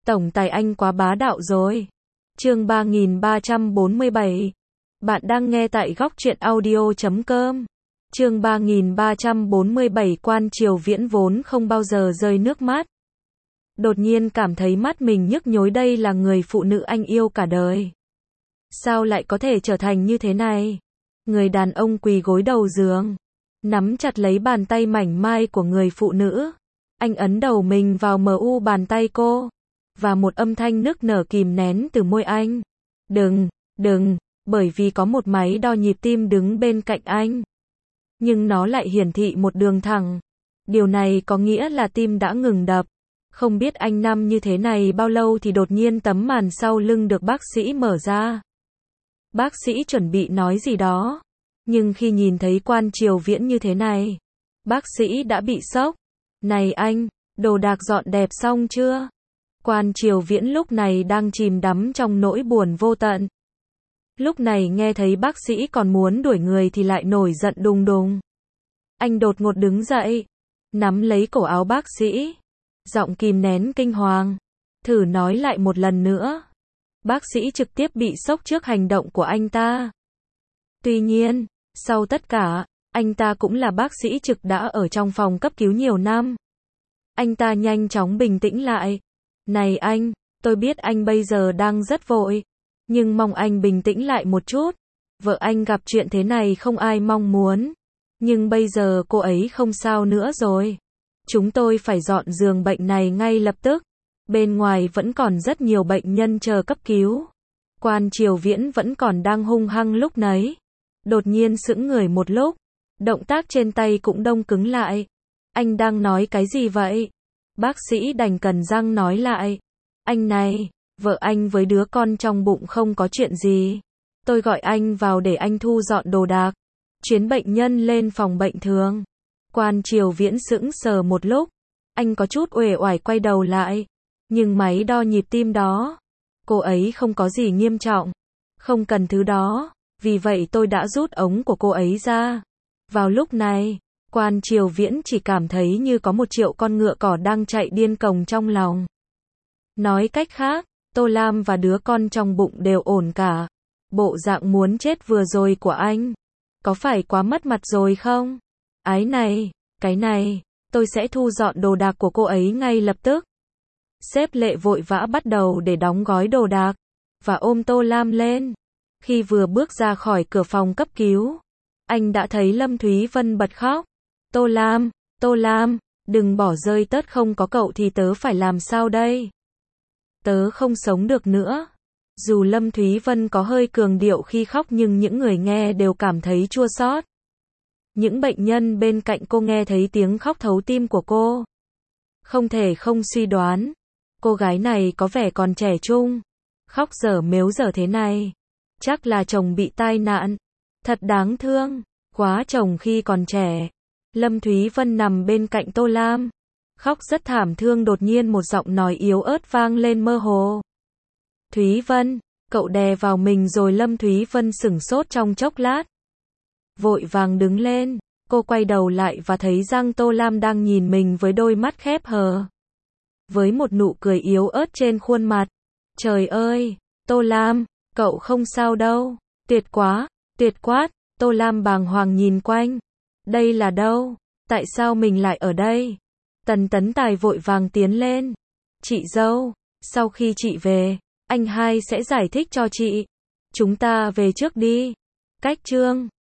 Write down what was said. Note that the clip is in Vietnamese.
Tổng tài anh quá bá đạo rồi. Chương 3347. Bạn đang nghe tại góc truyện audio.com. Chương 3347. Quan Triều Viễn vốn không bao giờ rơi nước mắt. Đột nhiên cảm thấy mắt mình nhức nhối, đây là người phụ nữ anh yêu cả đời. Sao lại có thể trở thành như thế này? Người đàn ông quỳ gối đầu giường, nắm chặt lấy bàn tay mảnh mai của người phụ nữ. Anh ấn đầu mình vào mu bàn tay cô, và một âm thanh nức nở kìm nén từ môi anh. Đừng, bởi vì có một máy đo nhịp tim đứng bên cạnh anh. Nhưng nó lại hiển thị một đường thẳng. Điều này có nghĩa là tim đã ngừng đập. Không biết anh nằm như thế này bao lâu thì đột nhiên tấm màn sau lưng được bác sĩ mở ra. Bác sĩ chuẩn bị nói gì đó, nhưng khi nhìn thấy Quan Triều Viễn như thế này, bác sĩ đã bị sốc. Này anh, đồ đạc dọn đẹp xong chưa? Quan Triều Viễn lúc này đang chìm đắm trong nỗi buồn vô tận. Lúc này nghe thấy bác sĩ còn muốn đuổi người thì lại nổi giận đùng đùng. Anh đột ngột đứng dậy, nắm lấy cổ áo bác sĩ, giọng kìm nén kinh hoàng. Thử nói lại một lần nữa. Bác sĩ trực tiếp bị sốc trước hành động của anh ta. Tuy nhiên, sau tất cả, anh ta cũng là bác sĩ trực đã ở trong phòng cấp cứu nhiều năm. Anh ta nhanh chóng bình tĩnh lại. Này anh, tôi biết anh bây giờ đang rất vội, nhưng mong anh bình tĩnh lại một chút. Vợ anh gặp chuyện thế này không ai mong muốn, nhưng bây giờ cô ấy không sao nữa rồi. Chúng tôi phải dọn giường bệnh này ngay lập tức. Bên ngoài vẫn còn rất nhiều bệnh nhân chờ cấp cứu. Quan Triều Viễn vẫn còn đang hung hăng lúc nấy. Đột nhiên sững người một lúc, động tác trên tay cũng đông cứng lại. Anh đang nói cái gì vậy? Bác sĩ đành cắn răng nói lại. Anh này, vợ anh với đứa con trong bụng không có chuyện gì. Tôi gọi anh vào để anh thu dọn đồ đạc. Chuyến bệnh nhân lên phòng bệnh thường. Quan Triều Viễn sững sờ một lúc. Anh có chút uể oải quay đầu lại. Nhưng máy đo nhịp tim đó, cô ấy không có gì nghiêm trọng. Không cần thứ đó. Vì vậy tôi đã rút ống của cô ấy ra. Vào lúc này, Quan Triều Viễn chỉ cảm thấy như có 1 triệu con ngựa cỏ đang chạy điên cuồng trong lòng. Nói cách khác, Tô Lam và đứa con trong bụng đều ổn cả. Bộ dạng muốn chết vừa rồi của anh, có phải quá mất mặt rồi không? Ái này, cái này, tôi sẽ thu dọn đồ đạc của cô ấy ngay lập tức. Sếp Lệ vội vã bắt đầu để đóng gói đồ đạc, và ôm Tô Lam lên. Khi vừa bước ra khỏi cửa phòng cấp cứu, anh đã thấy Lâm Thúy Vân bật khóc. Tô Lam, đừng bỏ rơi tớt, không có cậu thì tớ phải làm sao đây? Tớ không sống được nữa. Dù Lâm Thúy Vân có hơi cường điệu khi khóc nhưng những người nghe đều cảm thấy chua xót. Những bệnh nhân bên cạnh cô nghe thấy tiếng khóc thấu tim của cô. Không thể không suy đoán, cô gái này có vẻ còn trẻ trung. Khóc dở mếu dở thế này, chắc là chồng bị tai nạn. Thật đáng thương, quá chồng khi còn trẻ. Lâm Thúy Vân nằm bên cạnh Tô Lam, khóc rất thảm thương. Đột nhiên một giọng nói yếu ớt vang lên mơ hồ. Thúy Vân, cậu đè vào mình rồi. Lâm Thúy Vân sửng sốt trong chốc lát, vội vàng đứng lên. Cô quay đầu lại và thấy rằng Tô Lam đang nhìn mình với đôi mắt khép hờ, với một nụ cười yếu ớt trên khuôn mặt. Trời ơi, Tô Lam, cậu không sao đâu. Tuyệt quá, tuyệt quá. Tô Lam bàng hoàng nhìn quanh. Đây là đâu? Tại sao mình lại ở đây? Tần Tấn Tài vội vàng tiến lên. Chị dâu, sau khi chị về, anh hai sẽ giải thích cho chị. Chúng ta về trước đi. Cách chương